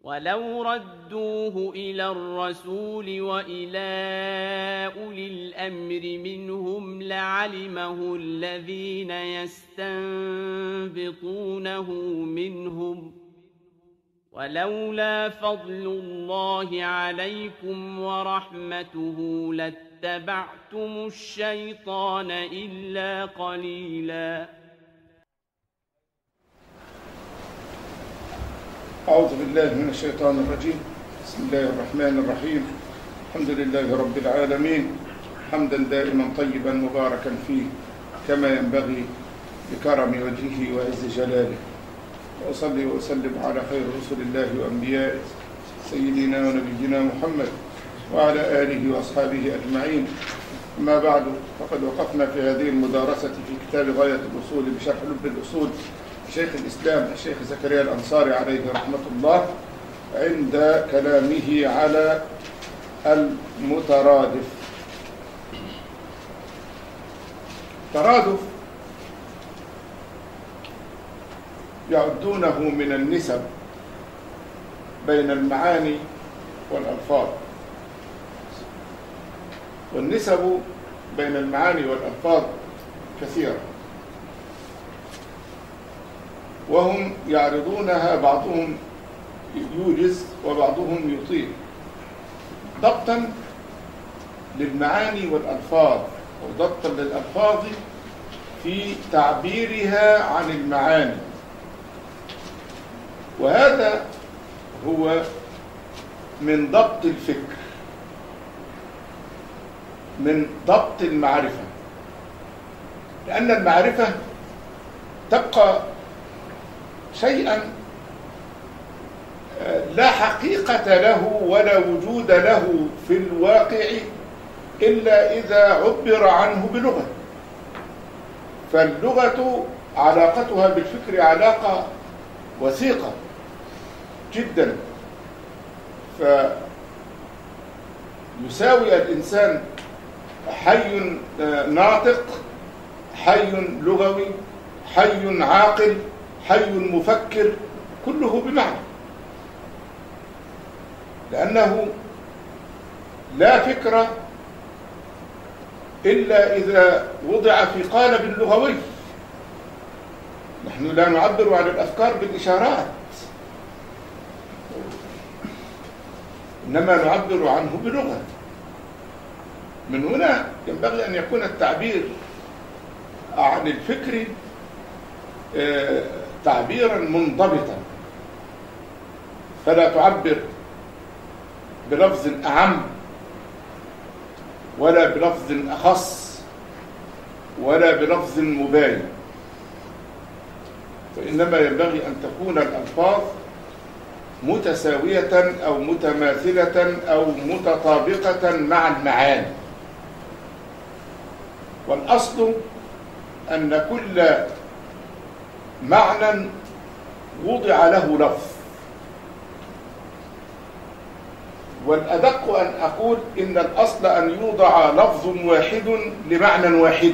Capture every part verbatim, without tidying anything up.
ولو ردوه إلى الرسول وإلى أولي الأمر منهم لعلمه الذين يستنبطونه منهم ولولا فضل الله عليكم ورحمته لاتبعتم الشيطان إلا قليلا. أعوذ بالله من الشيطان الرجيم. بسم الله الرحمن الرحيم. الحمد لله رب العالمين، حمدا دائما طيبا مباركا فيه كما ينبغي بكرم وجهه وعز جلاله، وأصلي وأسلم على خير رسل الله وأنبيائه سيدنا ونبينا محمد وعلى آله وأصحابه أجمعين. أما بعد، فقد وقفنا في هذه المدارسة في كتاب غاية الأصول بشرح لب الأصول شيخ الإسلام الشيخ زكريا الأنصاري عليه رحمة الله عند كلامه على المترادف. ترادف يعدونه من النسب بين المعاني والألفاظ، والنسب بين المعاني والألفاظ كثيرة، وهم يعرضونها، بعضهم يوجز وبعضهم يطيل، ضبطا للمعاني والألفاظ وضبطا للألفاظ في تعبيرها عن المعاني. وهذا هو من ضبط الفكر، من ضبط المعرفة، لأن المعرفة تبقى شيئا لا حقيقة له ولا وجود له في الواقع إلا إذا عبر عنه بلغة. فاللغة علاقتها بالفكر علاقة وثيقة جدا، فيساوي الإنسان حي ناطق، حي لغوي، حي عاقل، حي مفكر، كله بمعنى، لأنه لا فكرة إلا إذا وضع في قالب لغوي. نحن لا نعبر عن الأفكار بالإشارات، إنما نعبر عنه بلغة. من هنا ينبغي أن يكون التعبير عن الفكر تعبيرا منضبطا، فلا تعبر بلفظ أعم ولا بلفظ أخص ولا بلفظ مباين، فإنما ينبغي أن تكون الألفاظ متساوية أو متماثلة أو متطابقة مع المعاني. والأصل أن كل معنى وضع له لفظ، والأدق أن أقول إن الأصل أن يوضع لفظ واحد لمعنى واحد.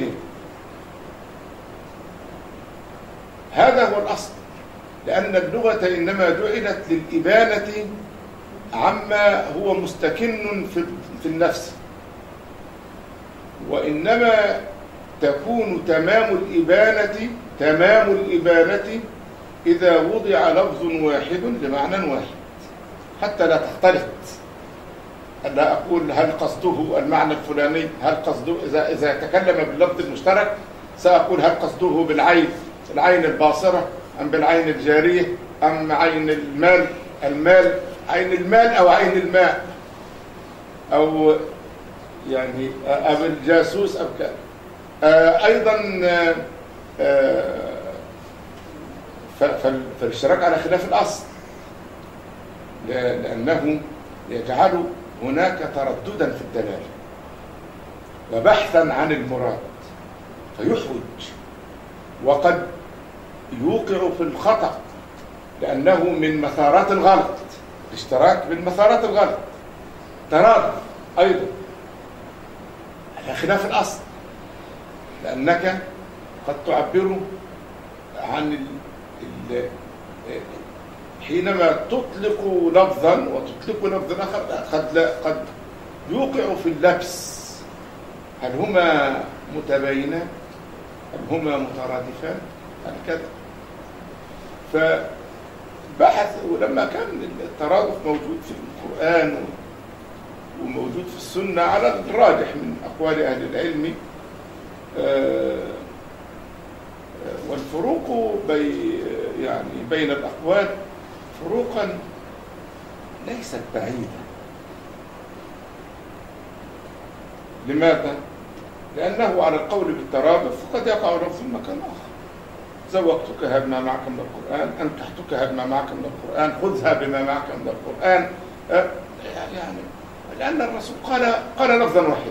هذا هو الأصل، لأن اللغة إنما جعلت للإبانة عما هو مستكن في النفس، وإنما تكون تمام الإبانة تمام الإبانة إذا وضع لفظ واحد لمعنى واحد، حتى لا تختلط. لا أقول هل قصده المعنى الفلاني، هل قصده إذا إذا تكلم باللفظ المشترك سأقول هل قصده بالعين العين الباصرة أم بالعين الجارية أم عين المال المال عين المال أو عين الماء أو يعني أم الجاسوس أو كذا. أيضا فالاشتراك على خلاف الأصل، لأنه يجعل هناك ترددا في الدلالة وبحثا عن المراد فيحوج، وقد يوقع في الخطأ، لأنه من مثارات الغلط. الاشتراك من مثارات الغلط. ترادف أيضا على خلاف الأصل، لأنك قد تعبر عن حينما تطلق لفظا وتطلق لفظا آخر قد لا قد يوقع في اللبس. هل هما متباينان؟ هل هما مترادفان؟ هل كذا؟ فبحث، ولما كان الترادف موجود في القرآن وموجود في السنة على الراجح من أقوال أهل العلم، والفروق بي يعني بين الأقوال فروقا ليست بعيدة. لماذا؟ لأنه على القول بالترادف قد يقع لفظ في مكان آخر. زوجتك هب ما معك من القرآن، أنكحتك هب ما معك من القرآن، خذها بما معك من القرآن. يعني لأن الرسول قال قال لفظا واحدا،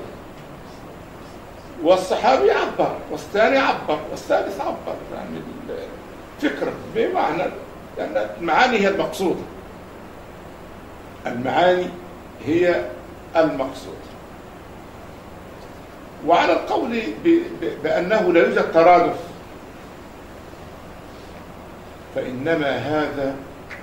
والصحابي عبر، والثاني عبر، والثالث عبر، يعني الفكرة بمعنى، لأن المعاني هي المقصودة. المعاني هي المقصودة. وعلى القول بأنه لا يوجد ترادف، فإنما هذا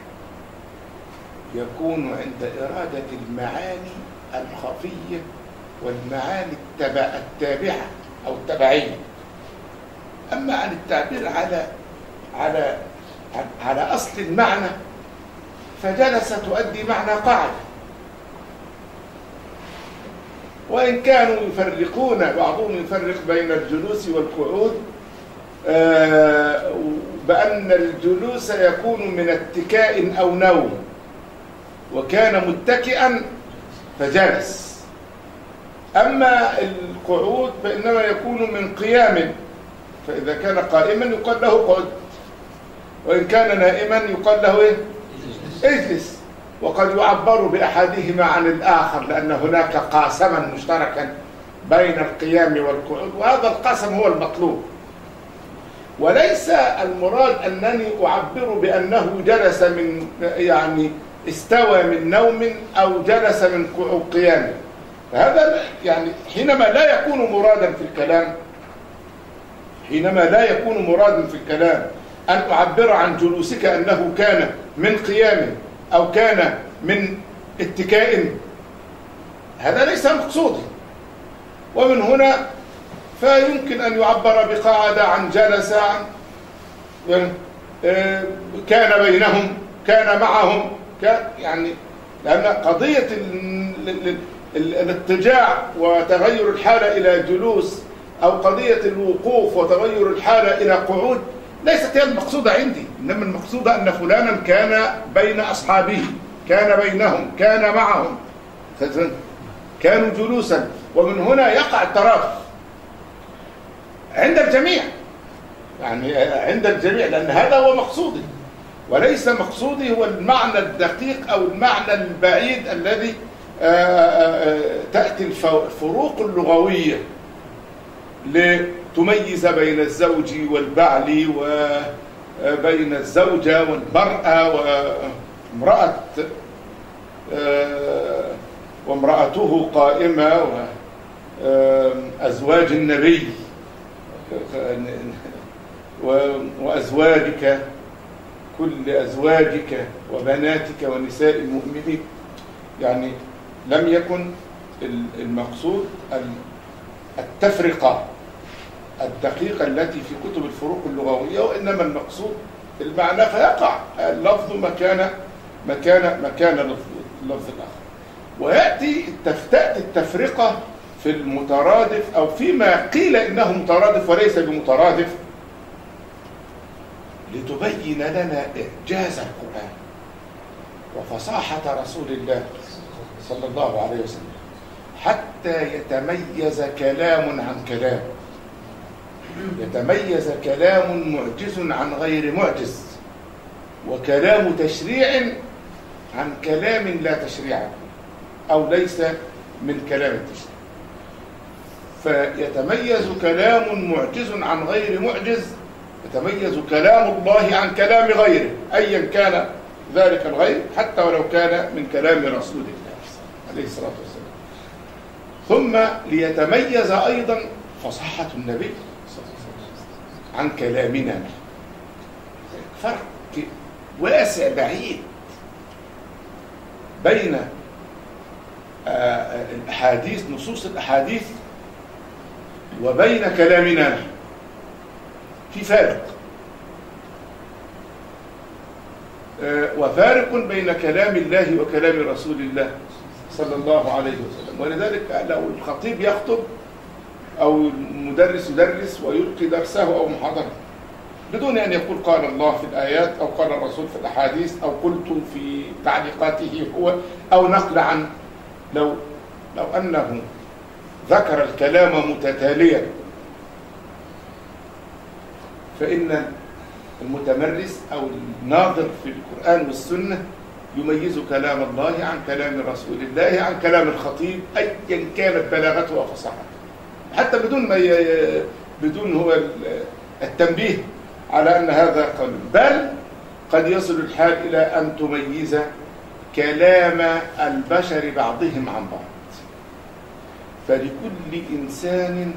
يكون عند إرادة المعاني الخفية والمعاني التابعة أو التبعية. أما عن التعبير على على على أصل المعنى فجلسة تؤدي معنى قاعدة. وإن كانوا يفرقون، بعضهم يفرق بين الجلوس والقعود، بأن الجلوس يكون من اتكاء أو نوم، وكان متكئا فجلس. أما القعود فإنما يكون من قيام، فإذا كان قائما يقال له قعد، وإن كان نائما يقال له إيه؟ اجلس. وقد يعبر بأحدهما عن الآخر، لأن هناك قاسما مشتركا بين القيام والقعود، وهذا القسم هو المطلوب. وليس المراد أنني أعبر بأنه جلس من يعني استوى من نوم أو جلس من قيام. فهذا يعني حينما لا يكون مرادا في الكلام، حينما لا يكون مرادا في الكلام أن أعبر عن جلوسك أنه كان من قيام أو كان من اتكاء، هذا ليس مقصودي. ومن هنا فيمكن أن يعبر بقاعدة عن جلس، عن كان بينهم، كان معهم، كان يعني، لأن قضية الاضطجاع وتغير الحالة إلى جلوس، أو قضية الوقوف وتغير الحالة إلى قعود، ليست هي المقصودة عندي. إنما المقصودة أن فلانا كان بين أصحابه، كان بينهم، كان معهم، كانوا جلوسا. ومن هنا يقع الترادف عند الجميع، يعني عند الجميع، لأن هذا هو مقصودي، وليس مقصودي هو المعنى الدقيق أو المعنى البعيد الذي تأتي الفروق اللغوية لتميز بين الزوج والبعل، وبين الزوجة والمرأة، وامرأة وامرأته قائمة، وأزواج النبي وأزواجك، كل أزواجك وبناتك ونساء المؤمنين. يعني لم يكن المقصود التفرقة الدقيقة التي في كتب الفروق اللغوية، وإنما المقصود المعنى، فيقع اللفظ مكان مكان مكان اللفظ الآخر. ويأتي تأتي التفرقة في المترادف أو فيما قيل إنه مترادف وليس بمترادف، لتبين لنا إعجاز القرآن وفصاحة رسول الله صلى الله عليه وسلم، حتى يتميز كلام عن كلام، يتميز كلام معجز عن غير معجز، وكلام تشريع عن كلام لا تشريع أو ليس من كلام التشريع. فيتميز كلام معجز عن غير معجز، يتميز كلام الله عن كلام غيره، أيا كان ذلك الغير، حتى ولو كان من كلام رسول الله عليه الصلاة والسلام. ثم ليتميز أيضا فصاحة النبي عن كلامنا. فرق واسع بعيد بين الأحاديث، نصوص الأحاديث، وبين كلامنا نحن. في فارق، وفارق بين كلام الله وكلام رسول الله صلى الله عليه وسلم. ولذلك لو الخطيب يخطب أو المدرس يدرس ويلقي درسه أو محاضرته بدون أن يقول قال الله في الآيات أو قال الرسول في الأحاديث أو قلت في تعليقاته هو أو نقل عن، لو لو أنه ذكر الكلام متتاليا فإن المتمرس أو الناظر في القرآن والسنة يميز كلام الله عن كلام رسول الله عن كلام الخطيب أيا كانت بلاغته وفصاحته، حتى بدون ما ي... بدون هو التنبيه على أن هذا قول، بل قد يصل الحال إلى أن تميز كلام البشر بعضهم عن بعض. فلكل إنسان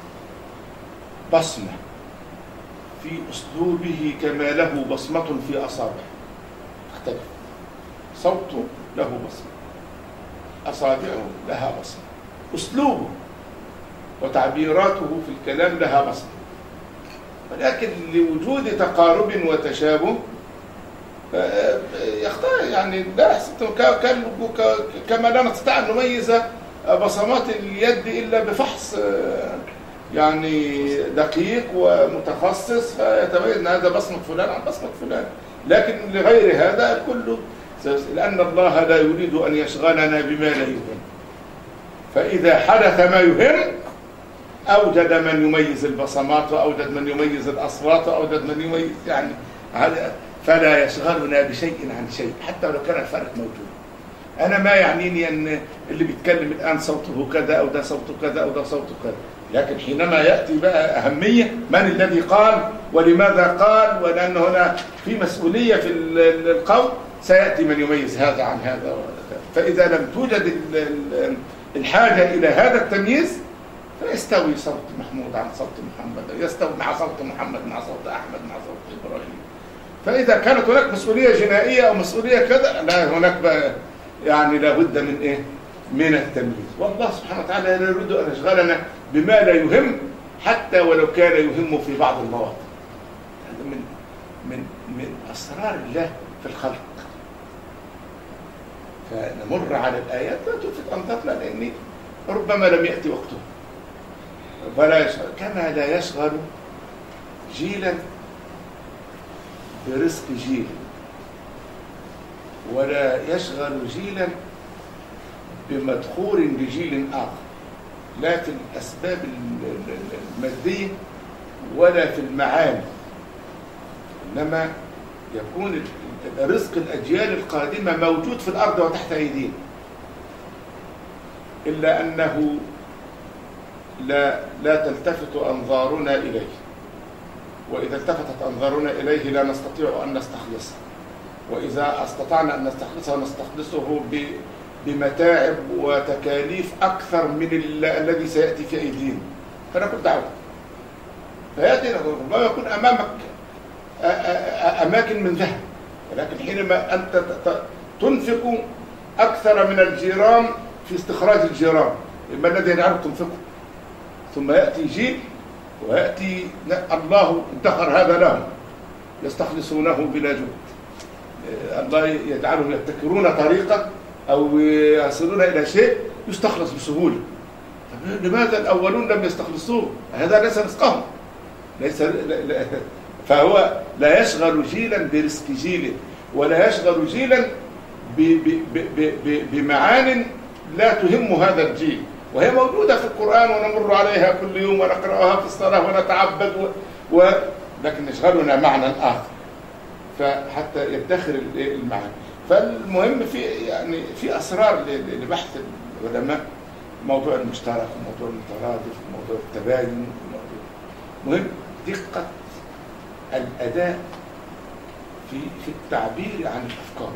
بصمة في أسلوبه كما له بصمة في أصابعه، تختلف. صوته له بصمة، أصابعه لها بصمة، أسلوبه وتعبيراته في الكلام لها بصمة. ولكن لوجود تقارب وتشابه يختار، يعني لا كما لا نستطيع أن نميز بصمات اليد إلا بفحص يعني دقيق ومتخصص فيتميز أن هذا بصمة فلان عن بصمة فلان. لكن لغير هذا كله، لأن الله لا يريد أن يشغلنا بما لا يهم، فإذا حدث ما يهم أوجد من يميز البصمات وأوجد من يميز الأصوات وأوجد من يميز، يعني فلا يشغلنا بشيء عن شيء حتى لو كان الفرق موجود. أنا ما يعنيني أن اللي بيتكلم الآن صوته كذا أو ده صوته كذا أو ده صوته كذا، لكن حينما يأتي بقى أهمية من الذي قال ولماذا قال، ولأن هنا في مسؤولية في القول، سيأتي من يميز هذا عن هذا. فإذا لم توجد الحاجة إلى هذا التمييز فيستوي صوت محمود عن صوت محمد، يستوي مع صوت محمد مع صوت أحمد مع صوت إبراهيم. فإذا كانت هناك مسؤولية جنائية أو مسؤولية كذا، لا، هناك بقى يعني لابد من إيه؟ من التمييز. والله سبحانه وتعالى لا يريد أن يشغلنا بما لا يهم حتى ولو كان يهم في بعض المواطن. هذا من من من أسرار الله في الخلق. فنمر على الآيات لا تلفت أنظارنا، لأن ربما لم يأتي وقته. فلا يشغل، كما لا يشغل جيلا برزق جيل، ولا يشغل جيلا بمدخور لجيل آخر، لا في الأسباب المادية ولا في المعاني، إنما يكون رزق الأجيال القادمة موجود في الأرض وتحت أيدينا، إلا أنه لا لا تلتفت أنظارنا إليه، وإذا التفتت أنظارنا إليه لا نستطيع أن نستخلصه، وإذا استطعنا أن نستخلصه نستخلصه بمتاعب وتكاليف أكثر من الذي سيأتي في أيدينا، فنقول دعوة. فيأتي ربما يكون أمامك أماكن من ذهب، ولكن حينما أنت تنفق أكثر من الجيران في استخراج الجيران، ما الذي يجعلك تنفقه؟ ثم يأتي جيل ويأتي الله ادخر هذا لهم يستخلصونه بلا جهد، الله يجعلهم يبتكرون طريقة أو يصلون إلى شيء يستخلص بسهولة. لماذا الأولون لم يستخلصوه؟ هذا ليس رزقهم، ليس فهو لا يشغل جيلا برزق جيل، ولا يشغل جيلا بمعان لا تهم هذا الجيل، وهي موجودة في القرآن ونمر عليها كل يوم ونقرأها في الصلاة ونتعبد و... و... لكن يشغلنا معنى آخر فحتى يدخر المعنى. فالمهم في يعني في أسرار لبحث العلماء، موضوع المشترك وموضوع المترادف وموضوع التباين وموضوع مهم دقة الأداء في في التعبير عن الأفكار،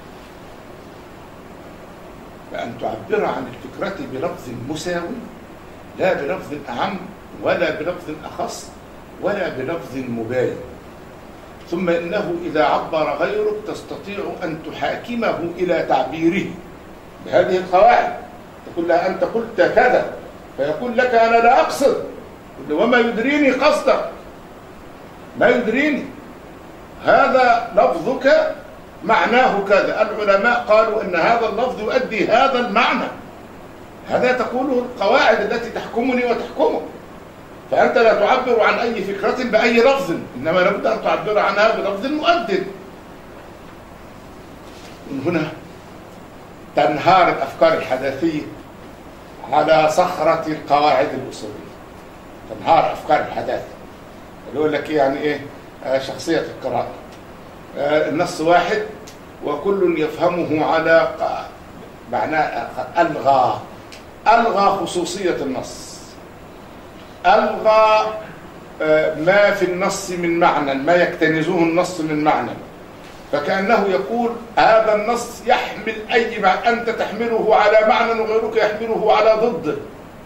بأن تعبر عن الفكرة بلفظ مساوي لا بلفظ أعم ولا بلفظ أخص ولا بلفظ مباين. ثم إنه إذا عبر غيرك تستطيع أن تحاكمه إلى تعبيره بهذه القواعد، تقول له أنت قلت كذا، فيقول لك أنا لا أقصد، وما يدريني قصدك، ما يدريني، هذا لفظك معناه كذا. العلماء قالوا أن هذا اللفظ يؤدي هذا المعنى، هذا تقوله القواعد التي تحكمني وتحكمك، فأنت لا تعبر عن أي فكرة بأي لفظ، إنما لابد أن تعبر عنها بلفظ مؤدد. من هنا تنهار الأفكار الحداثية على صخرة القواعد الأصولية، تنهار أفكار الحداثة اللي يقول لك يعني إيه آه شخصية القراءة، آه النص واحد وكل يفهمه على معناه، ألغى ألغى خصوصية النص، ألغى آه ما في النص من معنى، ما يكتنزه النص من معنى، فكأنه يقول هذا النص يحمل أي معنى، أنت تحمله على معنى وغيرك يحمله على ضده.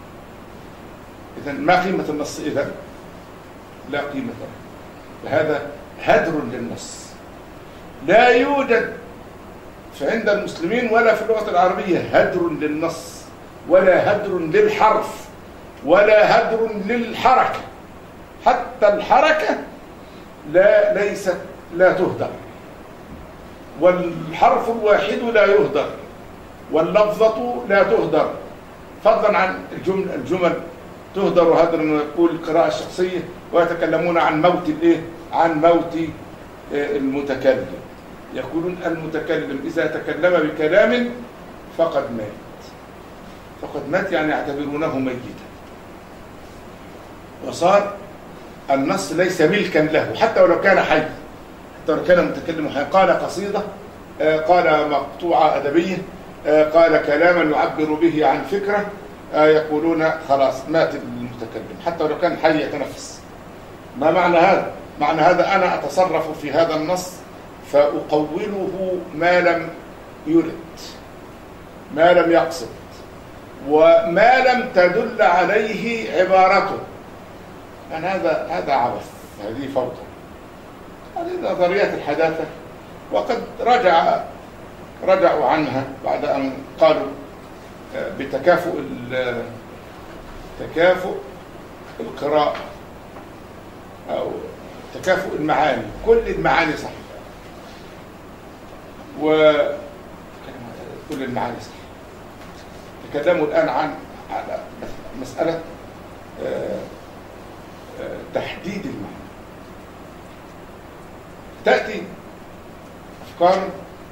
إذن ما قيمة النص إذن؟ لا قيمة له، فهذا هدر للنص. لا يوجد فعند المسلمين ولا في اللغة العربية هدر للنص، ولا هدر للحرف، ولا هدر للحركة، حتى الحركة لا ليست لا تهدر، والحرف الواحد لا يهدر، واللفظة لا تهدر، فضلا عن الجمل الجمل تهدر هدرا. ويقول القراءة الشخصية ويتكلمون عن موت الايه؟ عن موت المتكلم، يقولون المتكلم إذا تكلم بكلام فقد مات، فقد مات يعني يعتبرونه ميتا، وصار النص ليس ملكا له حتى ولو كان حي، حتى ولو كان متكلم حي. قال قصيدة، قال مقطوعة أدبية، قال كلاما يعبر به عن فكرة، يقولون خلاص مات المتكلم حتى ولو كان حي يتنفس. ما معنى هذا؟ معنى هذا أنا أتصرف في هذا النص فأقوله ما لم يرد، ما لم يقصد، وما لم تدل عليه عبارته. يعني هذا هذا عبث، هذه فوضى، هذه نظريات الحداثة، وقد رجع رجعوا عنها بعد أن قالوا بتكافؤ تكافؤ القراءة أو تكافؤ المعاني، كل المعاني صح، وكل المعاني صح. تكلموا الآن عن على مسألة تحديد المعنى. تأتي أفكار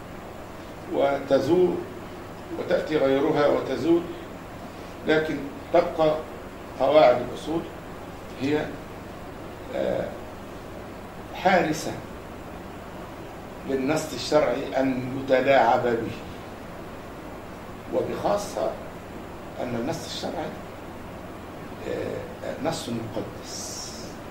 وتزول وتأتي غيرها وتزول، لكن تبقى قواعد الأصول هي حارسة للنص الشرعي أن يتلاعب به، وبخاصة أن النص الشرعي نص مقدس،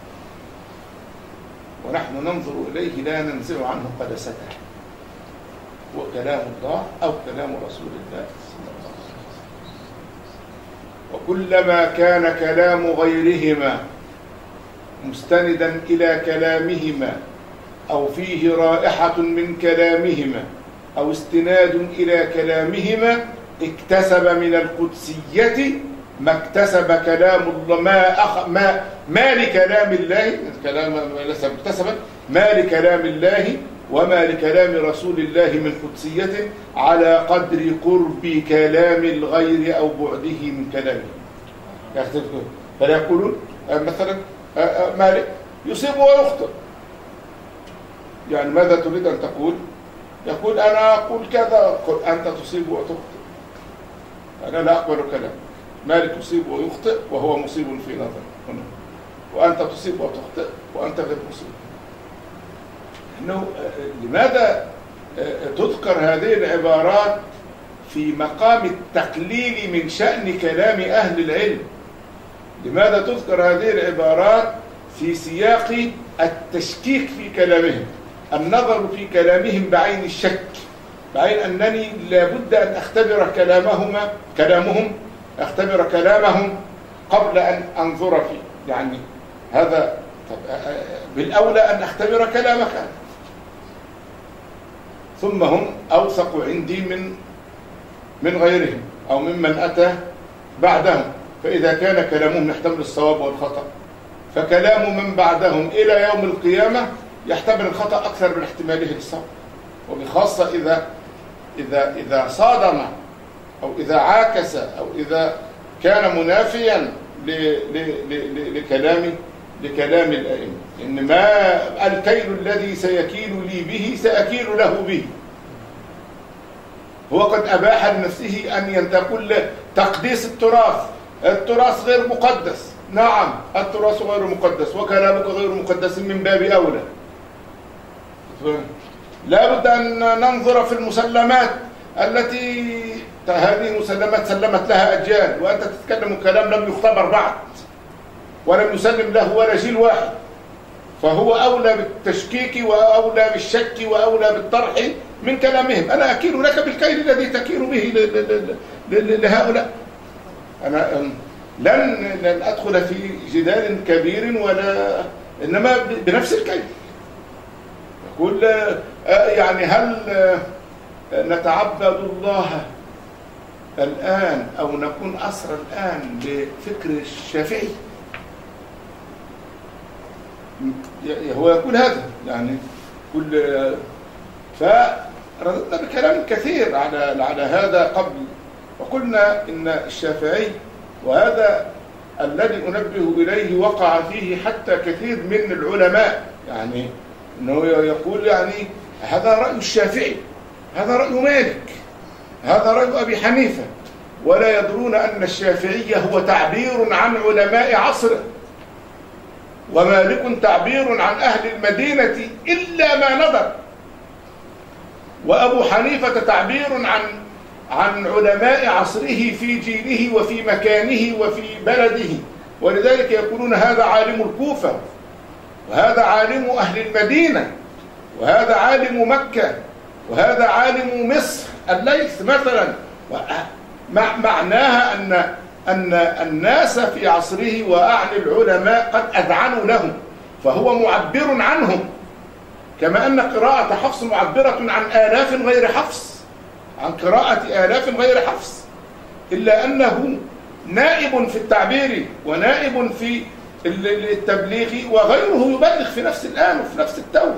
ونحن ننظر إليه لا ننزع عنه قدسته، هو كلام الله أو كلام رسول الله صلى الله عليه وسلم. وكلما كان كلام غيرهما مستندا إلى كلامهما أو فيه رائحة من كلامهما أو استناد إلى كلامهما اكتسب من القدسية ما اكتسب كلام الله، ما أخ ما ما لكلام الله، كلام ليس مكتسبا، ما لكلام الله وما لكلام رسول الله من قدسية على قدر قرب كلام الغير أو بعده من كلامه. فلا يقولون مثلا مالك يصيب ويخطئ، يعني ماذا تريد أن تقول؟ يقول أنا أقول كذا، قل أنت تصيب وتخطئ، أنا لا أقبل كلام. مالك يصيب ويخطئ وهو مصيب في نظر هنا، وأنت تصيب وتخطئ وأنت غير مصيب. إنه لماذا تذكر هذه العبارات في مقام التقليل من شأن كلام أهل العلم؟ لماذا تذكر هذه العبارات في سياق التشكيك في كلامهم، النظر في كلامهم بعين الشك، بعين أنني لابد أن أختبر كلامهما كلامهم أختبر كلامهم قبل أن أنظر فيه؟ يعني هذا طب بالأولى أن أختبر كلامك، ثم هم أوثق عندي من من غيرهم أو ممن أتى بعدهم. فإذا كان كلامهم يحتمل الصواب والخطأ، فكلام من بعدهم إلى يوم القيامة يحتمل الخطأ أكثر من احتماله للصواب، وبخاصة إذا إذا إذا صادم أو إذا عاكس أو إذا كان منافيا لكلام لكلام الأئمة. إن ما الكيل الذي سيكيل لي به سأكيل له به. هو قد أباح لنفسه أن ينتقل تقديس التراث، التراث غير مقدس. نعم التراث غير مقدس وكلامك غير مقدس من باب أولى. لا بد أن ننظر في المسلمات التي هذه مسلمات سلمت لها أجيال، وأنت تتكلم كلام لم يختبر بعد ولم يسلم له ولا جيل واحد، فهو أولى بالتشكيك وأولى بالشك وأولى بالطرح من كلامهم. أنا أكيل لك بالكيل الذي تكيل به لهؤلاء. أنا لن, لن أدخل في جدال كبير ولا، إنما بنفس الكيل. يقول يعني هل نتعبد الله الآن أو نكون أسرى الآن بفكر الشافعي؟ هو يقول هذا يعني كل، فرددنا بكلام كثير على على هذا قبل، وقلنا إن الشافعي، وهذا الذي أنبه إليه وقع فيه حتى كثير من العلماء، يعني إنه يقول يعني هذا رأي الشافعي، هذا رأي مالك، هذا رأي أبي حنيفة، ولا يدرون أن الشافعي هو تعبير عن علماء عصره، ومالك تعبير عن أهل المدينة إلا ما نظر، وأبو حنيفة تعبير عن عن علماء عصره في جيله وفي مكانه وفي بلده. ولذلك يقولون هذا عالم الكوفة، وهذا عالم أهل المدينة، وهذا عالم مكة، وهذا عالم مصر الليث مثلا. معناها أن أن الناس في عصره وأعلى العلماء قد أذعنوا له، فهو معبر عنهم، كما أن قراءة حفص معبرة عن آلاف غير حفص، عن قراءة آلاف غير حفص، إلا أنه نائب في التعبير ونائب في التبليغ، وغيره يبلغ في نفس الآن وفي نفس التو.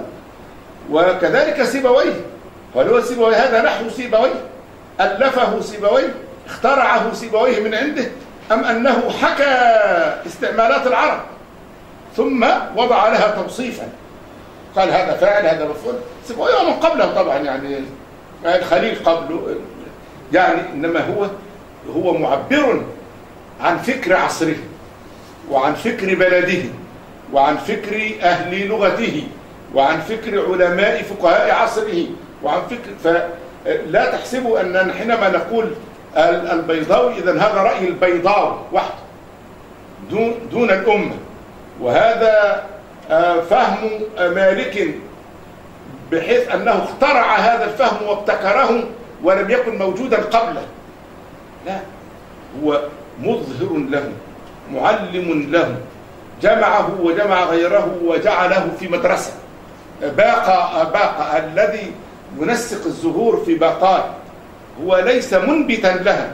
وكذلك سيبويه، ولو سيبويه هذا نحو سيبويه، ألفه سيبويه، اخترعه سيبويه من عنده، أم أنه حكى استعمالات العرب ثم وضع لها توصيفا، قال هذا فاعل هذا مفعول. سيبويه من قبله طبعا، يعني الخليل قبله يعني، إنما هو هو معبر عن فكر عصره وعن فكر بلده وعن فكر أهل لغته وعن فكر علماء فقهاء عصره وعن فكر. فلا تحسبوا أننا حينما نقول البيضاوي إذن هذا رأي البيضاوي وحده دون, دون الأمة، وهذا فهم مالك بحيث أنه اخترع هذا الفهم وابتكره ولم يكن موجودا قبله. لا، هو مظهر له، معلم له، جمعه وجمع غيره وجعله في مدرسة. باقى باقى الذي ينسق الزهور في باقات هو ليس منبتا لها،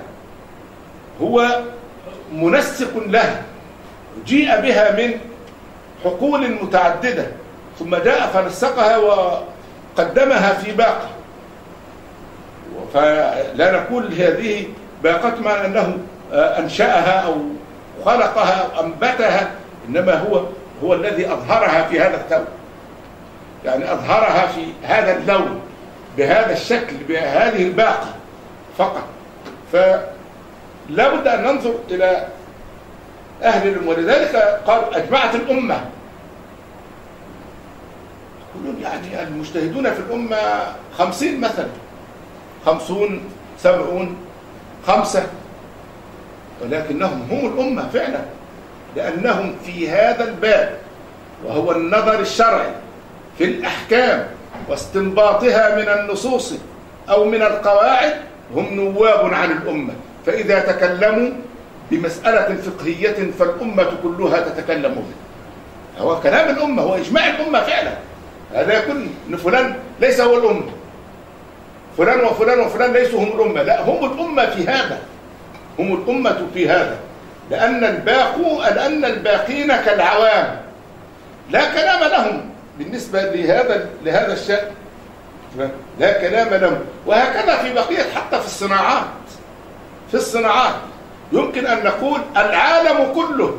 هو منسق لها، جيء بها من حقول متعددة ثم جاء فنسقها وقدمها في باقة. فلا نقول هذه باقة مع أنه أنشأها أو خلقها أو أنبتها، إنما هو هو الذي أظهرها في هذا الكون، يعني أظهرها في هذا اللون بهذا الشكل بهذه الباقة فقط. فلا بد أن ننظر إلى أهل الأمة، ولذلك قال أجمعت الأمة. يقولون يعني المجتهدون في الأمة خمسين مثلا، خمسون، سبعون، خمسة، ولكنهم هم الأمة فعلا، لأنهم في هذا الباب وهو النظر الشرعي في الأحكام واستنباطها من النصوص أو من القواعد هم نواب عن الأمة. فإذا تكلموا بمسألة فقهية فالأمة كلها تتكلم به، هو كلام الأمة، هو إجماع الأمة فعلا. هذا يكون أن فلان ليس هو الأمة، فلان وفلان وفلان ليسوا هم الأمة، لا هم الأمة في هذا، هم الأمة في هذا، لأن الباقو لأن الباقين كالعوام لا كلام لهم بالنسبة لهذا لهذا الشأن، لا كلام لهم. وهكذا في بقية حتى في الصناعات، في الصناعات يمكن أن نقول العالم كله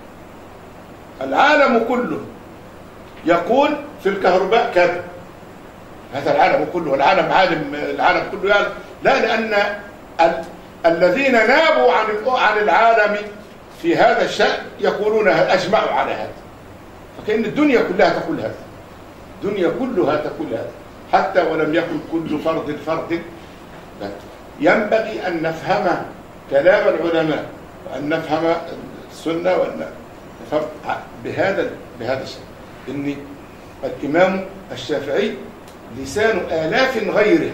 العالم كله يقول في الكهرباء كذا، هذا العالم كله، العالم عالم العالم كله يعلم، لا، لأن ال... الذين نابوا عن عن العالم في هذا الشأن يقولون أجمعوا على هذا، فكأن الدنيا كلها تقول هذا، الدنيا كلها تقول هذا، حتى ولم يكن كل فرد فرد. ينبغي أن نفهم كلام العلماء وأن نفهم السنة وأن نفهم بهذا بهذا الشيء، إن الإمام الشافعي لسان آلاف غيره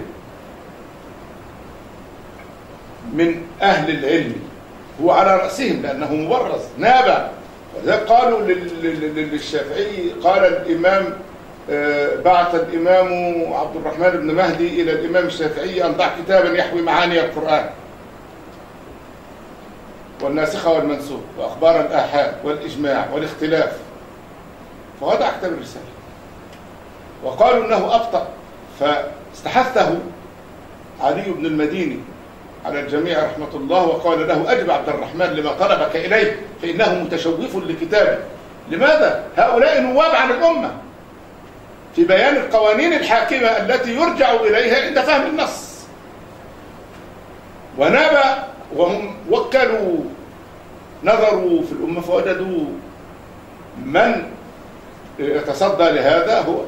من أهل العلم، هو على رأسهم لأنه مبرز نابع. ولذلك قالوا للشافعي، قال الإمام بعث الإمام عبد الرحمن بن مهدي إلى الإمام الشافعي أن ضع كتابا يحوي معاني القرآن والناسخ والمنسوخ وأخبار الآحاد والإجماع والاختلاف، فوضع كتاب الرسالة، وقالوا أنه أبطأ، فاستحثه علي بن المديني على الجميع رحمة الله وقال له: أجب عبد الرحمن لما طلبك إليه فإنه متشوف لكتابه. لماذا؟ هؤلاء نواب عن الأمة في بيان القوانين الحاكمة التي يرجع إليها عند فهم النص، وناب وهم وكلوا نظروا في الأمة فوجدوا من يتصدى لهذا هو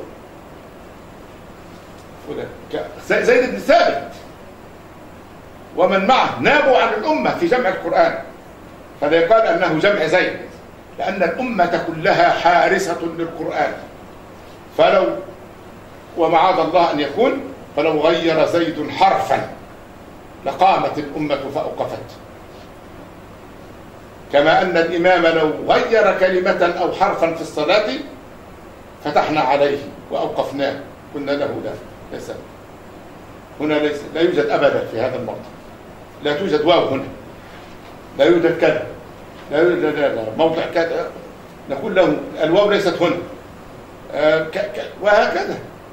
زيد بن ثابت ومن معه، نابوا عن الأمة في جمع القرآن، فلا يقال أنه جمع زيد، لأن الأمة كلها حارسة للقرآن، فلو ومعاذ الله أن يكون فلو غير زيد حرفا لقامت الأمة فأوقفت، كما أن الإمام لو غير كلمة أو حرفا في الصلاة فتحنا عليه وأوقفناه، قلنا له لا، ليس هنا، ليس لا يوجد أبدا في هذا الموضع، لا توجد واو هنا، لا يوجد كذا، لا يوجد لا لا موضع كذا، نقول له الواو ليست هنا، آه ك ك وهكذا.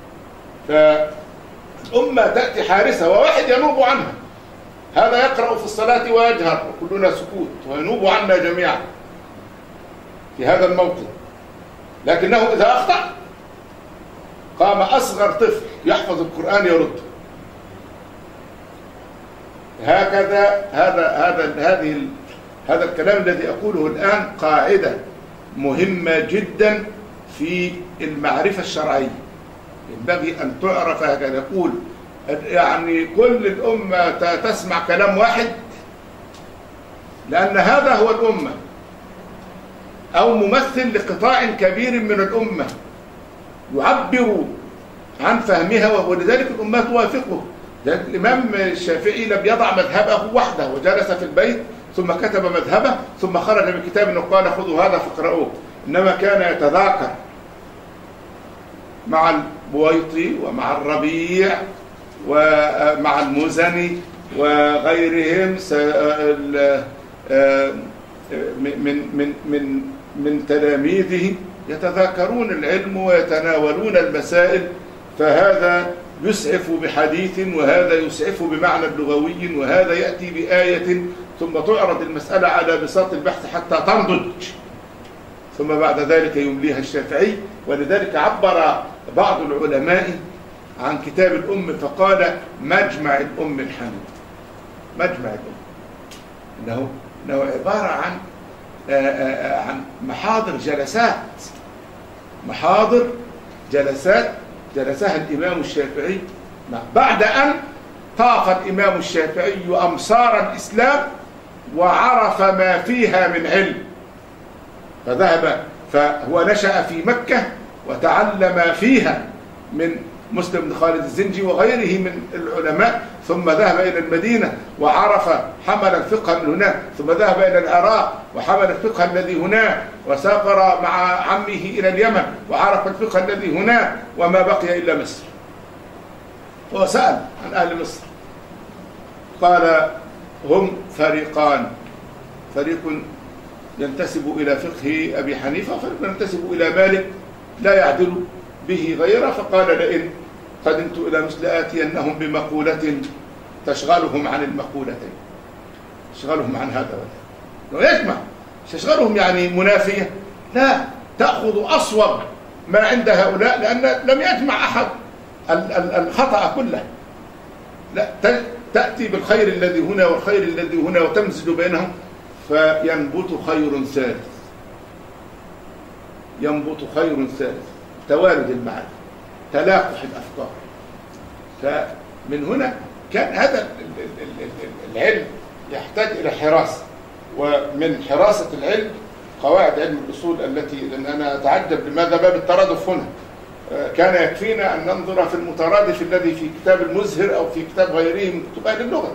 فالأمة تأتي حارسة وواحد ينوب عنها، هذا يقرأ في الصلاة ويجهر وكلنا سكوت وينوب عنا جميعا في هذا الموطن، لكنه إذا أخطأ قام أصغر طفل يحفظ القرآن يرد. هكذا هذا هذا هذه هذا الكلام الذي أقوله الآن قاعدة مهمة جدا في المعرفة الشرعية، ينبغي أن تعرف هكذا. يقول يعني كل الأمة تسمع كلام واحد لأن هذا هو الأمة، أو ممثل لقطاع كبير من الأمة يعبر عن فهمها، ولذلك الأمة توافقه. الإمام الشافعي لم يضع مذهبه وحده وجلس في البيت ثم كتب مذهبه ثم خرج بكتاب وقال خذوا هذا فاقرؤوه، إنما كان يتذاكر مع البويطي ومع الربيع ومع المزني وغيرهم من من من من تلاميذه، يتذاكرون العلم ويتناولون المسائل، فهذا يسعف بحديث وهذا يسعف بمعنى لغوي وهذا يأتي بآية، ثم تعرض المسألة على بساط البحث حتى تنضج، ثم بعد ذلك يمليها الشافعي. ولذلك عبر بعض العلماء عن كتاب الأم فقال مجمع الأم الحميد، مجمع الأم، إنه إنه عبارة عن عن محاضر جلسات، محاضر جلسات جلسها الإمام الشافعي بعد أن طاف الإمام الشافعي أمصار الإسلام وعرف ما فيها من علم، فذهب فهو نشأ في مكة وتعلم فيها من مسلم بن خالد الزنجي وغيره من العلماء، ثم ذهب إلى المدينة وعرف حمل الفقه من هناك، ثم ذهب إلى العراق وحمل الفقه الذي هناك، وسافر مع عمه إلى اليمن وعرف الفقه الذي هناك، وما بقي إلا مصر. وسأل عن أهل مصر قال هم فريقان، فريق ينتسب إلى فقه أبي حنيفة وفريق ينتسب إلى مالك لا يعدل به غيره. فقال لئن قدمت إلى مثل آتينهم بمقولة تشغلهم عن المقولتين، تشغلهم عن هذا وذاك. يجمع تشغلهم يعني منافية، لا، تأخذ أصوب ما عند هؤلاء، لأن لم يجمع أحد الخطأ كله، لا، تأتي بالخير الذي هنا والخير الذي هنا وتمزج بينهم فينبت خير ثالث، ينبت خير ثالث، توارد المعاني، تلاقح الأفكار. فمن هنا كان هذا العلم يحتاج إلى حراسة، ومن حراسة العلم قواعد علم الأصول التي، لأن أنا أتعجب لماذا باب الترادف هنا. كان يكفينا أن ننظر في المترادف الذي في كتاب المزهر أو في كتاب غيره من كتب أهل اللغة.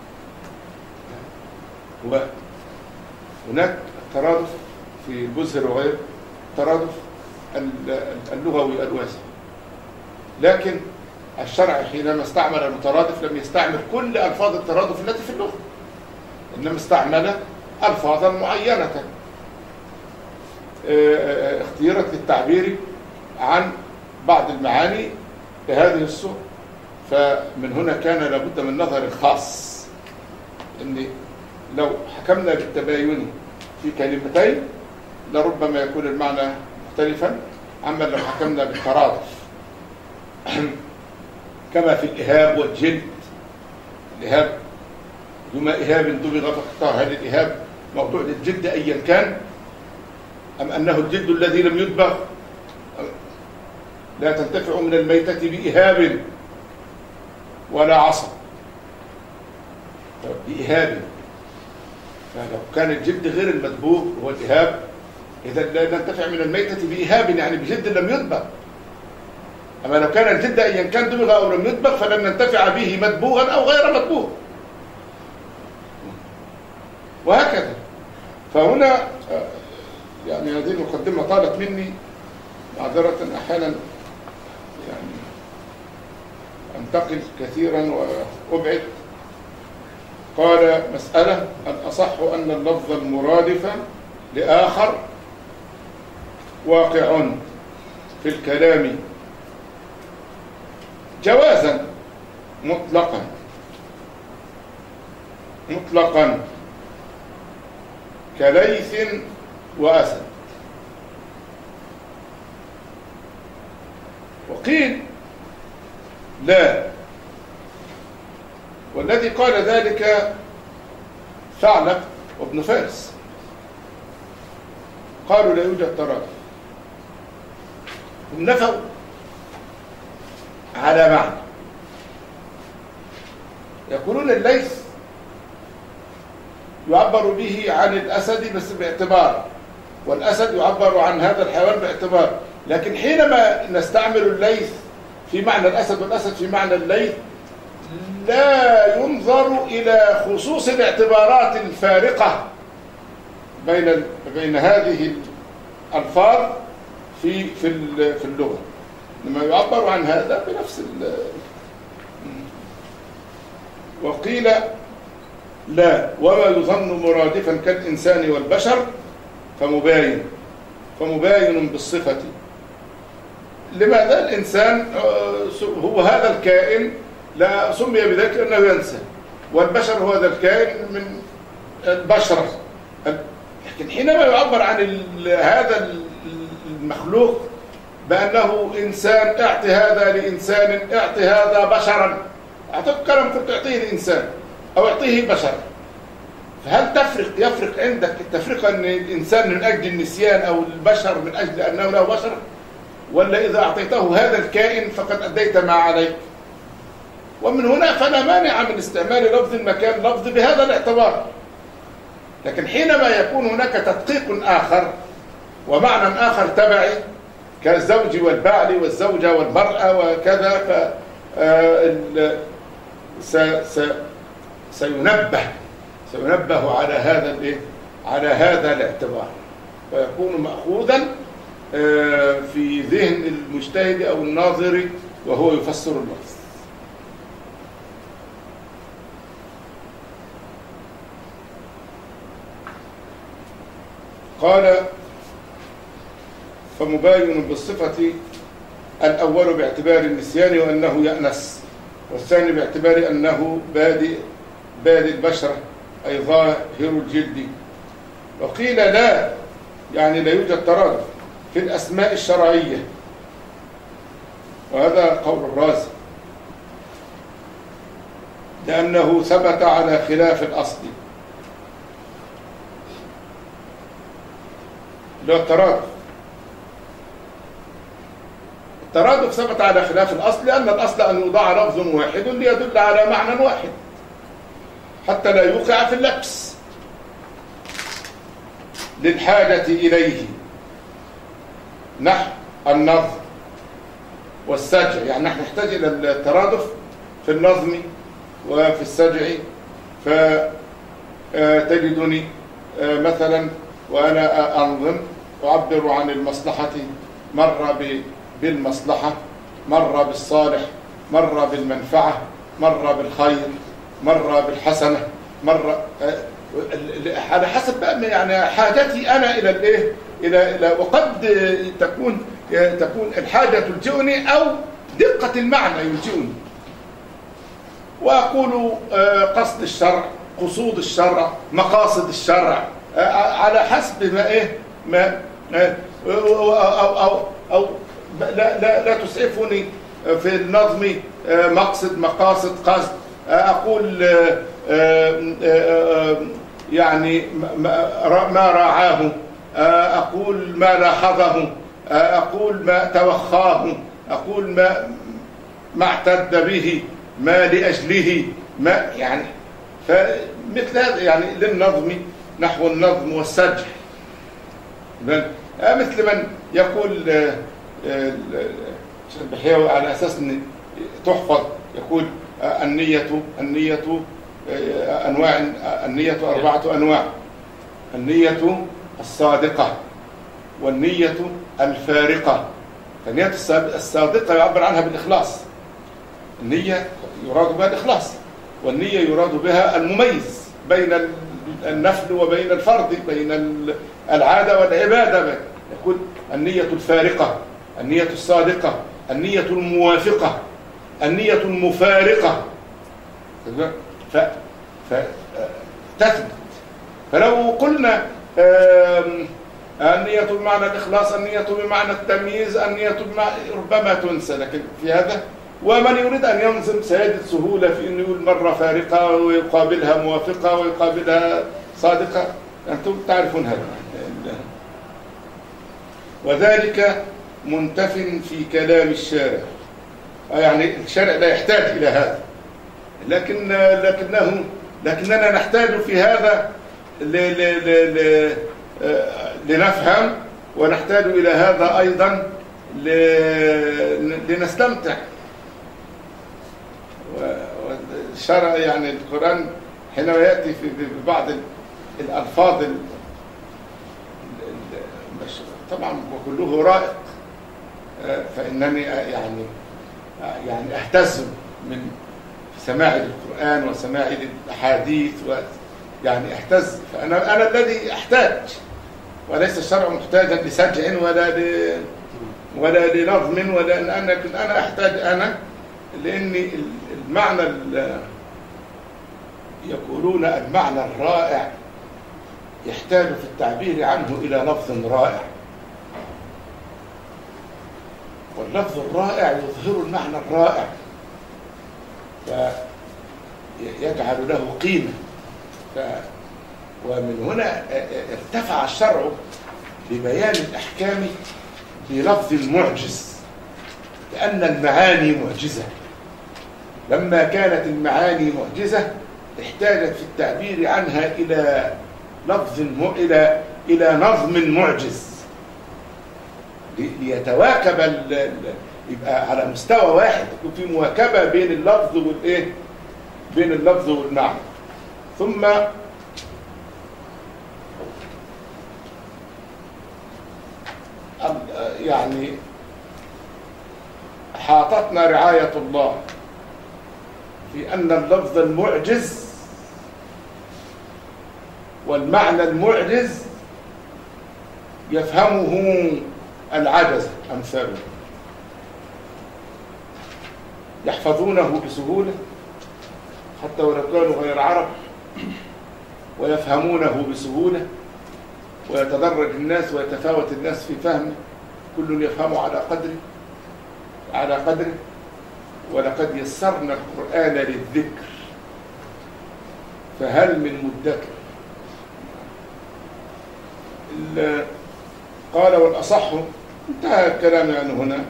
وهناك الترادف في المزهر وغيره، الترادف اللغوي الواسع، لكن الشرع حينما استعمل المترادف لم يستعمل كل ألفاظ الترادف التي في اللغة، إنما استعمل ألفاظا معينة اختيرت للتعبير عن بعض المعاني بهذه الصورة. فمن هنا كان لابد من نظر خاص، إن لو حكمنا بالتباين في كلمتين لربما يكون المعنى مختلفا عما لو حكمنا بالترادف، كما في الإهاب والجلد. الإهاب دون إهاب دبغ فاختار، هل الإهاب موضوع للجلد أيا كان أم أنه الجلد الذي لم يدبغ؟ لا تنتفع من الميتة بإهاب ولا عصب، بإهاب. فلو كان الجلد غير المدبوغ هو الإهاب، إذا لا ننتفع من الميتة بإهاب يعني بجلد لم يدبغ. أما لو كان الجلد أيا كان دبغ أو لم يدبغ فلن ننتفع به مدبوغا أو غير مدبوغ، وهكذا. فهنا يعني هذه المقدمة طالت مني، معذرة أحيانا يعني أنتقل كثيرا وأبعد. قال مسألة: الأصح أن اللفظ المرادف لآخر واقع في الكلام جوازا مطلقا مطلقا كليث وأسد. وقيل لا، والذي قال ذلك ثعلب وابن فارس، قالوا لا يوجد ترادف. هم نفوا على معنى، يقولون الليث يعبر به عن الأسد بس باعتبار، والأسد يعبر عن هذا الحيوان باعتبار، لكن حينما نستعمل الليث في معنى الأسد والأسد في معنى الليث لا ينظر إلى خصوص الاعتبارات الفارقة بين بين هذه الألفاظ في في في اللغة، لما يعبر عن هذا بنفس ال. وقيل لا، وما يظن مرادفا كالإنسان والبشر فمباين فمباين بالصفة. لماذا؟ الإنسان هو هذا الكائن لا سمي بذلك لأنه ينسى، والبشر هو هذا الكائن من البشرة. لكن حينما يعبر عن هذا المخلوق بأنه إنسان، اعطي هذا لإنسان، اعطي هذا بشرا، أعطيك كلام كنت أعطيه لإنسان أو أعطيه بشر، فهل تفرق يفرق عندك التفرقة أن الإنسان من أجل النسيان أو البشر من أجل أنه له بشر، ولا إذا أعطيته هذا الكائن فقد أديت ما عليك؟ ومن هنا فلا مانع من استعمال لفظ مكان لفظ بهذا الاعتبار. لكن حينما يكون هناك تدقيق آخر ومعنى آخر تبعي كالزوج والبعل والزوجة والمرأة وكذا، ف س س سينبه سينبه على هذا الايه على هذا الاعتبار، ويكون مأخوذا في ذهن المجتهد أو الناظر وهو يفسر اللفظ. قال فمباين بالصفة الأول باعتبار النسيان وأنه يأنس، والثاني باعتبار أنه بادئ بادئ البشرة أي ظاهر الجلد. وقيل لا، يعني لا يوجد ترادف في الأسماء الشرعية، وهذا قول الرازي، لأنه ثبت على خلاف الأصل. لا الترادف الترادف ثبت على خلاف الأصل، لأن الأصل أن يوضع لفظ واحد ليدل على معنى واحد حتى لا يوقع في اللبس للحاجة إليه، نحو النظم والسجع. يعني نحن نحتاج إلى الترادف في النظم وفي السجع، فتجدني مثلا وأنا أنظم أعبر عن المصلحة مرة بالمصلحة، مرة بالصالح، مرة بالمنفعة، مرة بالخير، مرة بالحسنة، مرة على حسب يعني حاجتي أنا إلى الإيه إلى إلى وقد تكون تكون الحاجة تلجئني أو دقة المعنى يلجئني، وأقول قصد الشرع، قصود الشرع، مقاصد الشرع، على حسب ما إيه ما أو أو أو, أو لا لا لا تسعفني في النظم مقصد مقاصد قصد. أقول يعني ما راعاه، أقول ما لاحظه، أقول ما توخاه، أقول ما ما اعتد به، ما لأجله، ما يعني فمثل هذا يعني للنظم نحو النظم والسجع، مثل من يقول بحيوي على أساس أن تحفظ، يقول النية النية أنواع النية أربعة أنواع: النية الصادقة، والنية الفارقة. فالنية الصادقة يعبر عنها بالإخلاص، النية يراد بها الإخلاص، والنية يراد بها المميز بين النفل وبين الفرض، بين العادة والعبادة. يقول النية الفارقة، النية الصادقة، النية الموافقة، النية المفارقة، فتثبت. فلو قلنا النية بمعنى الإخلاص، النية بمعنى التمييز، النية بمعنى ربما تنسى، لكن في هذا ومن يريد أن ينظم سيجد سهولة في أن يقول مرة فارقة ويقابلها موافقة ويقابلها صادقة، أنتم تعرفون هذا. وذلك منتف في كلام الشارع، يعني الشارع لا يحتاج إلى هذا، لكن لكنه لكننا نحتاج في هذا ل ل ل لنفهم، ونحتاج إلى هذا أيضا لنستمتع. والشرع يعني القرآن حينما يأتي في بعض الألفاظ طبعا وكله رائق، فإنني يعني يعني أهتز من سماع القرآن وسماع الأحاديث، يعني أهتز، فأنا أنا الذي أحتاج، وليس الشرع محتاجا لسجع ولا ل ولا لنظم ولا أن أنا أنا أحتاج أنا، لأن المعنى يقولون المعنى الرائع يحتاج في التعبير عنه إلى لفظ رائع، واللفظ الرائع يظهر المعنى الرائع فيجعل له قيمة. ف... ومن هنا ارتفع الشرع ببيان الأحكام بلفظ المعجز، لأن المعاني معجزة. لما كانت المعاني معجزة احتاجت في التعبير عنها إلى لفظ م... إلى إلى نظم معجز ليتواكب ال... يبقى على مستوى واحد، يكون في مواكبة بين اللفظ والإيه بين اللفظ والمعنى. ثم يعني حاطتنا رعاية الله في أن اللفظ المعجز والمعنى المعجز يفهمه العجز أمثاله، يحفظونه بسهولة حتى ولو كانوا غير عرب، ويفهمونه بسهولة، ويتدرج الناس ويتفاوت الناس في فهمه، كل يفهم على قدره على قدره. ولقد يسرنا القرآن للذكر فهل من مدكر. قال والأصح، انتهى الكلام يعني هنا.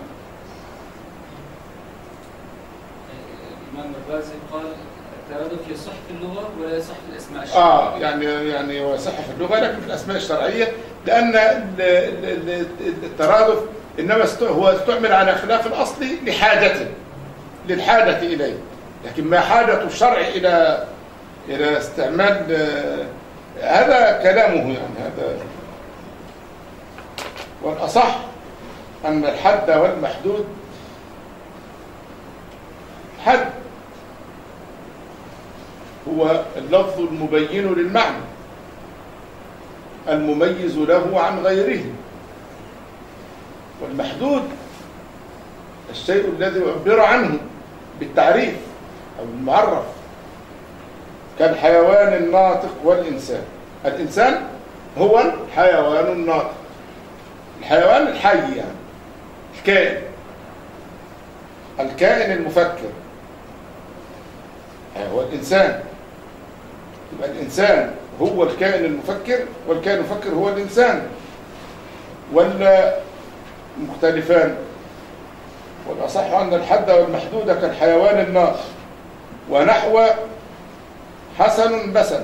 الإمام الرازي قال الترادف يصح في اللغة ولا يصح في الأسماء الشرعية. آه يعني يعني يصح في اللغة لكن في الأسماء الشرعية، لأن الترادف إنما هو استعمل على خلاف الأصل لحاجته للحاجة إليه، لكن ما حاجة الشرع إلى إلى استعمال هذا كلامه يعني هذا. والأصح أن الحد والمحدود حد هو اللفظ المبين للمعنى المميز له عن غيره، والمحدود الشيء الذي يعبر عنه بالتعريف أو المعرف، كالحيوان الناطق والإنسان. الإنسان هو الحيوان الناطق، الحيوان الحي يعني الكائن الكائن المفكر هو الإنسان. يبقى الإنسان هو الكائن المفكر والكائن المفكر هو الإنسان، ولا مختلفان؟ والأصح أن الحد والمحدود كالحيوان الناطق ونحو حسن بسن.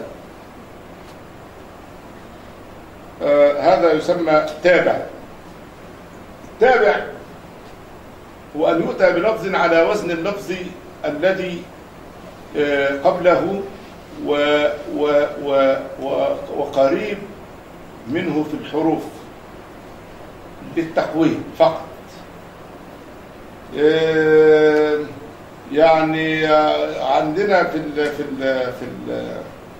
آه هذا يسمى تابع. تابع هو أن يؤتى بلفظ على وزن اللفظ الذي آه قبله و و و و وقريب منه في الحروف للتقويم فقط. آه يعني عندنا في ال في ال في ال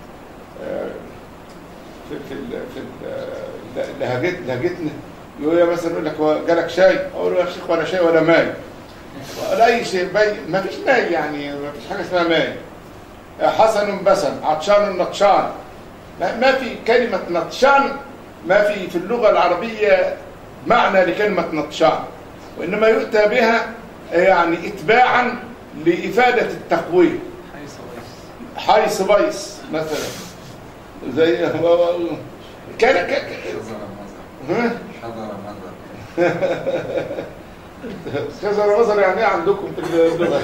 في في في لهجت لهجتنا يقول مثلا يقول لك جالك شاي، اقول له يا شيخ ولا شاي ولا ماي ولا اي شيء، ما فيش ماي يعني ما فيش حاجه اسمها ماي. حسن بسن، عطشان نطشان، ما في كلمه نطشان، ما في في اللغه العربيه معنى لكلمه نطشان، وانما يؤتى بها يعني اتباعا لإفادة التقويم. حيث بيس مثلا زي كان كان حضر مضر حضر مضر يعني ايه عندكم في اللغة؟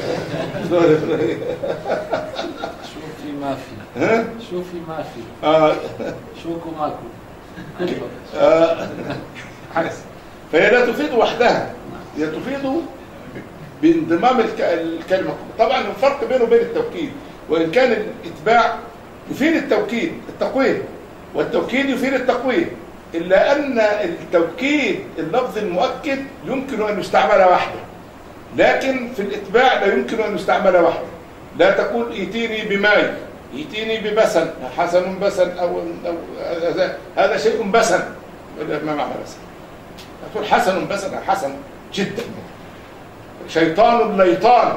شوفي ما في ها شوفي ما في اه شوكوا ماكو اه فهي لا تفيد وحدها، هي تفيد بانضمام الكلمة. طبعا الفرق بينه وبين التوكيد، وإن كان الإتباع يفيد التوكيد التقويم والتوكيد يفيد التقويم، إلا أن التوكيد اللفظ المؤكد يمكن أن يستعمل وحده، لكن في الإتباع لا يمكن أن يستعمل وحده. لا تقول ائتيني بماي، ائتيني ببسن، حسن بسن أو, أو هذا شيء بسن، ما معنى بسن؟ تقول حسن بسن حسن جدا، شيطان ليطان.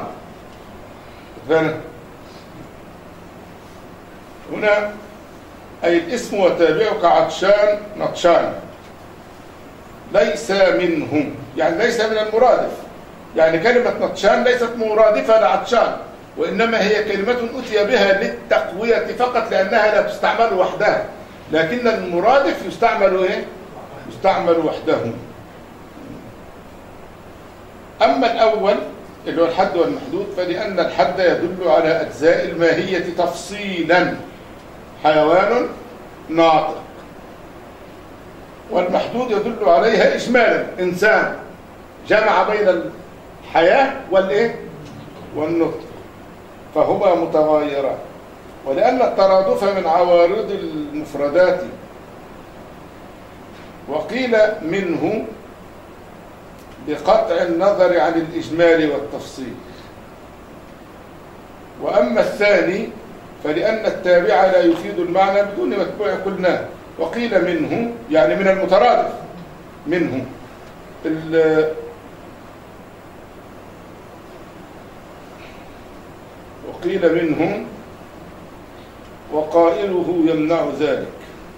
هنا أي الاسم وتابعك عطشان نطشان ليس منهم، يعني ليس من المرادف، يعني كلمة نطشان ليست مرادفة لعطشان، وإنما هي كلمة أتي بها للتقوية فقط لأنها لا تستعمل وحدها، لكن المرادف يستعمل إيه؟ يستعمل وحده. أما الأول اللي هو الحد والمحدود، فلأن الحد يدل على أجزاء الماهية تفصيلا، حيوان ناطق، والمحدود يدل عليها إجمالا، إنسان، جمع بين الحياة والإيه؟ والنطق. فهما متغايران، ولأن الترادف من عوارض المفردات. وقيل منه بقطع النظر عن الإجمال والتفصيل. وأما الثاني فلأن التابع لا يفيد المعنى بدون متبوع قلناه. وقيل منه يعني من المترادف منه وقيل منه وقائله يمنع ذلك.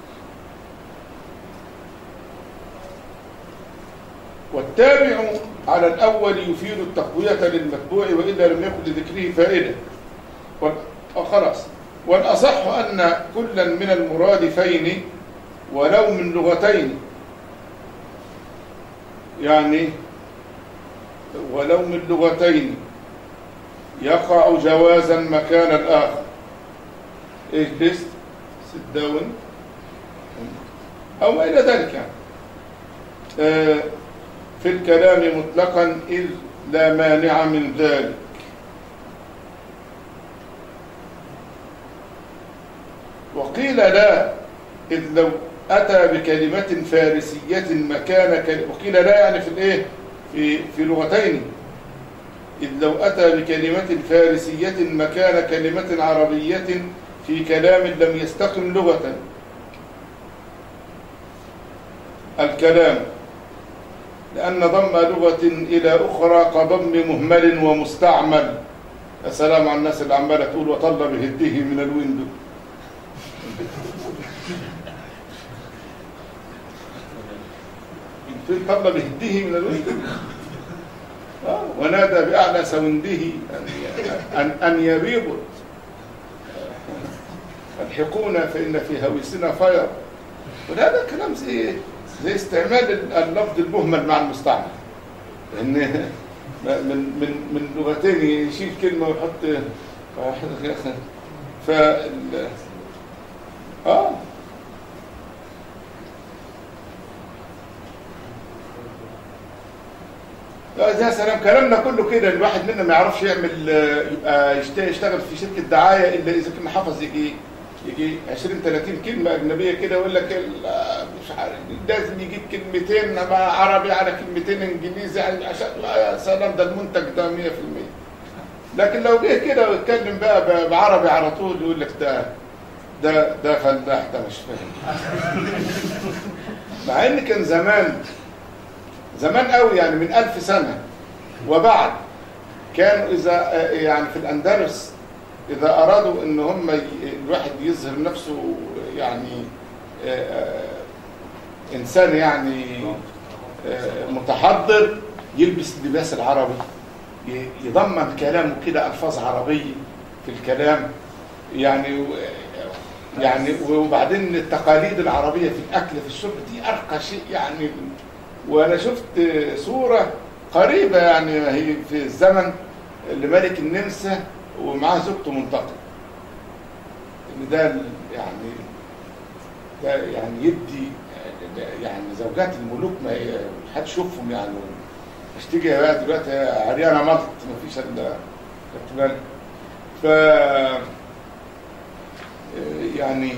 والتابع على الأول يفيد التقوية للمتبوع وإذا لم يكن لذكره فائدة. وخلاص. والأصح أن كلا من المرادفين ولو من لغتين، يعني ولو من لغتين يقع جوازا مكان الآخر. اجلس sit down أو ما إلى ذلك يعني. آه في الكلام مطلقا إذ لا مانع من ذلك. وقيل لا إذ لو أتى بكلمة فارسية مكان كلمة. وقيل لا يعني في الإيه في في لغتين، إذ لو أتى بكلمة فارسية مكان كلمة عربية في كلام لم يستقم لغة. الكلام لأن ضم لغة إلى أخرى كضم مهمل ومستعمل. السلام على الناس اللي عمالة تقول وطل بهده من الويندو. فين طل بهده من الويندو؟ آه ونادى بأعلى سونده أن أن يبيضوا الحقونا فإن في هويسنا فير. وهذا كلام زي زي استعمال اللفظ المهمل مع المستعمل، لأن من من من لغتين يشيل كلمة ويحط ف اه يا سلام. كلامنا كله كده، الواحد منا ما يعرفش يعمل يبقى يشتغل في شركة دعاية إلا إذا كان حافظ يجي يجي عشرين ثلاثين كلمة أجنبية كده، يقول لك مش عارف لازم يجيب كلمتين مع عربي على كلمتين إنجليزي عشان يا سلام ده المنتج ده مية في المية. لكن لو جه كده ويتكلم بقى بعربي على طول يقول لك ده ده ده فلاح، ده مش فاهم. مع إن كان زمان زمان قوي يعني من ألف سنة وبعد كانوا إذا يعني في الأندلس إذا أرادوا إن هم الواحد يظهر نفسه يعني إنسان يعني متحضر يلبس اللباس العربي، يضمن كلامه كده ألفاظ عربية في الكلام يعني يعني وبعدين التقاليد العربية في الأكل في الشرب دي أرقى شيء يعني. وأنا شفت صورة قريبة يعني هي في الزمن لملك النمسا ومعاه زوجته منتقل، إن ده يعني ده يعني يدي يعني زوجات الملوك ما حد يشوفهم يعني. مش تيجي بقى دلوقتي عريانة ملط ما فيش إلا خدت بالك. ف يعني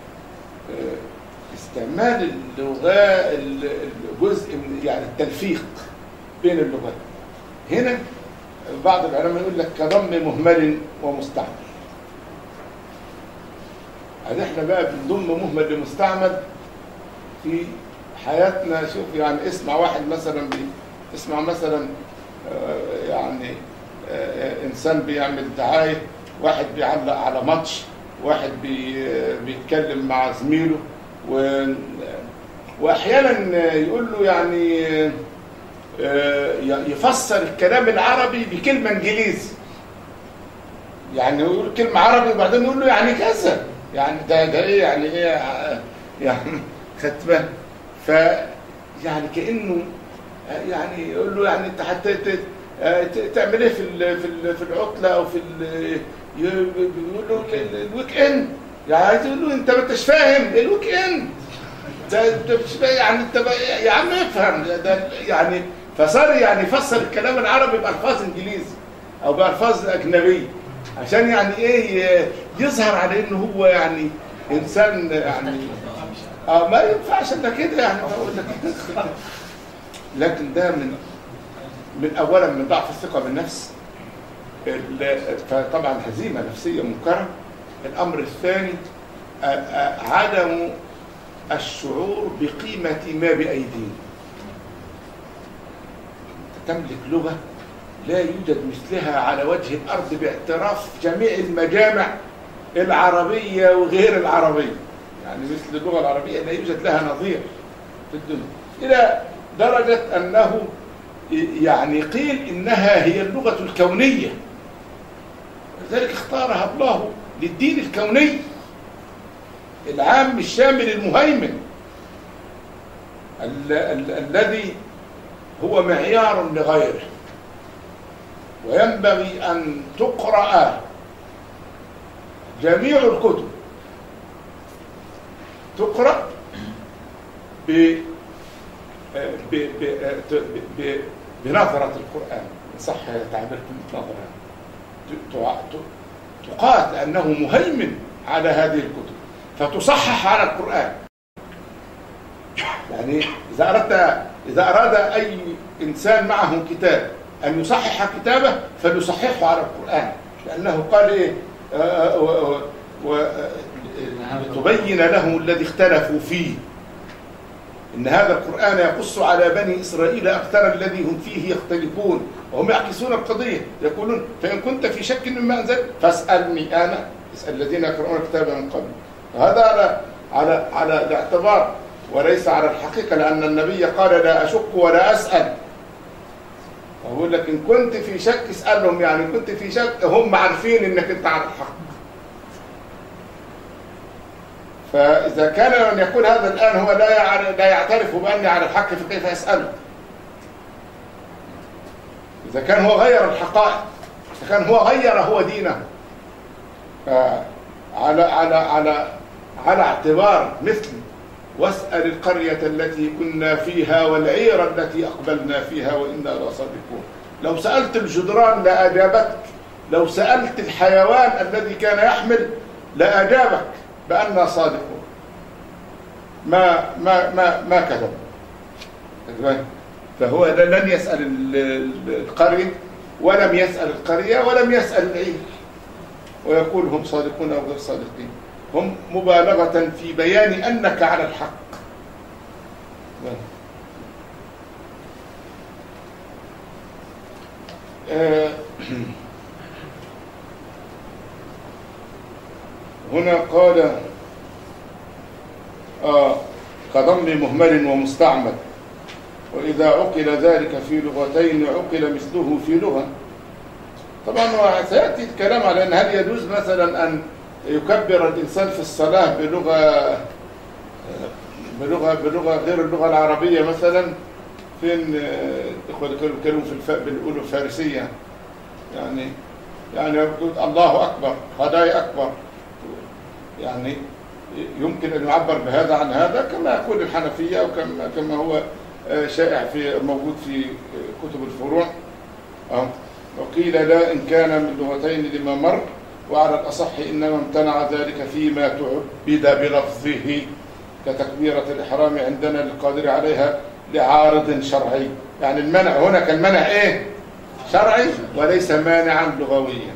استعمال اللغة الجزء من يعني التلفيق بين اللغات. هنا بعض العلماء يقول لك كضم مهمل ومستعمل. يعني احنا بقى بنضم مهمل لمستعمل في حياتنا. شوف يعني اسمع واحد مثلا بي اسمع مثلا يعني انسان بيعمل دعاية، واحد بيعلق على ماتش، واحد بي بيتكلم مع زميله و واحيانا يقول له يعني يفسر الكلام العربي بكلمه انجليزي، يعني يقول كلمه عربي وبعدين يقول له يعني كذا، يعني ده ده ايه يعني ايه يعني خدت بالك. ف يعني كانه يعني يقول له يعني انت حتى تعمل ايه في في العطله او في يقول له الويك اند، يعني عايز يقول له انت ما انتش فاهم الويك اند ده انت مش يعني انت يا عم افهم ده يعني. فصار يعني يفسر الكلام العربي بألفاظ انجليزي او بألفاظ اجنبيه عشان يعني ايه يظهر على انه هو يعني انسان يعني اه ما ينفعش الا كده يعني بقول لك. لكن ده من من اولا من ضعف الثقه بالنفس، فطبعا هزيمه نفسيه منكره. الامر الثاني عدم الشعور بقيمه ما بايدينا. تملك لغه لا يوجد مثلها على وجه الارض باعتراف جميع المجامع العربيه وغير العربيه، يعني مثل اللغه العربيه لا يوجد لها نظير في الدنيا، الى درجه انه يعني قيل انها هي اللغه الكونيه، لذلك اختارها الله للدين الكوني العام الشامل المهيمن ال ال الذي هو معيار لغيره، وينبغي أن تقرأ جميع الكتب، تقرأ ب بنظرة القرآن، صح تعبير نظرة، تقاس لأنه مهيمن على هذه الكتب فتصحح على القرآن. يعني إذا أردت إذا أراد أي إنسان معه كتاب أن يصحح كتابه فليصححه على القرآن، لأنه قال إيه وتبين لهم الذي اختلفوا فيه إن هذا القرآن يقص على بني إسرائيل أكثر الذي هم فيه يختلفون، وهم يعكسون القضية يقولون فإن كنت في شك مما أنزل فاسألني أنا، اسأل الذين يقرؤون الكتاب من قبل. وهذا على على على الاعتبار وليس على الحقيقة، لأن النبي قال لا أشك ولا أسأل. وأقول لك إن كنت في شك اسألهم، يعني كنت في شك هم عارفين إنك أنت على الحق. فإذا كان من يقول هذا الآن هو لا لا يعترف بأني على الحق فكيف أسأله؟ إذا كان هو غير الحقائق، إذا كان هو غير هو دينه، فعلى على على على اعتبار مثل واسأل القرية التي كنا فيها والعير التي أقبلنا فيها وإنا لصادقون. لو سألت الجدران لأجابتك، لو سألت الحيوان الذي كان يحمل لأجابك بأننا صادقون، ما ما ما ما كذب. فهو لن يسأل القرية ولم يسأل القرية ولم يسأل العير ويقول هم صادقون أو غير صادقين، هم مبالغة في بيان أنك على الحق. هنا قال آه كضم مهمل ومستعمل، وإذا عقل ذلك في لغتين عقل مثله في لغة. طبعا سيأتي الكلام على أن هل يجوز مثلا أن يكبر الإنسان في الصلاة بلغة بلغة بلغة غير اللغة العربية، مثلا فين يتكلمون في الفاء بالأولى الفارسية، يعني يعني يقول الله أكبر خداي أكبر، يعني يمكن أن يعبر بهذا عن هذا كما يقول الحنفية أو كما كما هو شائع في موجود في كتب الفروع. وقيل لا إن كان من لغتين لما مر، وعلى الأصح إنما امتنع ذلك فيما تعبد بلفظه كتكبيرة الإحرام عندنا للقادر عليها لعارض شرعي. يعني المنع هنا كالمنع إيه؟ شرعي وليس مانعا لغويا.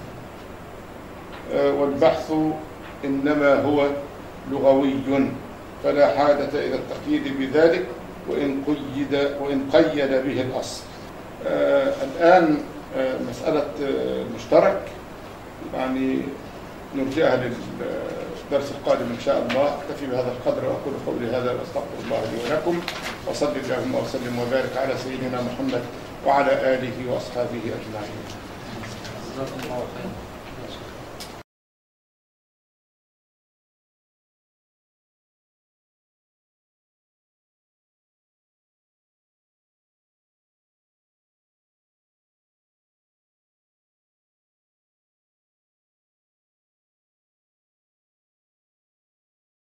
والبحث إنما هو لغوي فلا حاجة إلى التقييد بذلك وإن قيد وإن قيد به الأصل. آه الآن آه مسألة آه المشترك يعني نرجعها للدرس القادم إن شاء الله. أكتفي بهذا القدر وأقول قولي هذا وأستغفر الله لي ولكم، وصلي اللهم وسلم وبارك على سيدنا محمد وعلى آله وأصحابه أجمعين.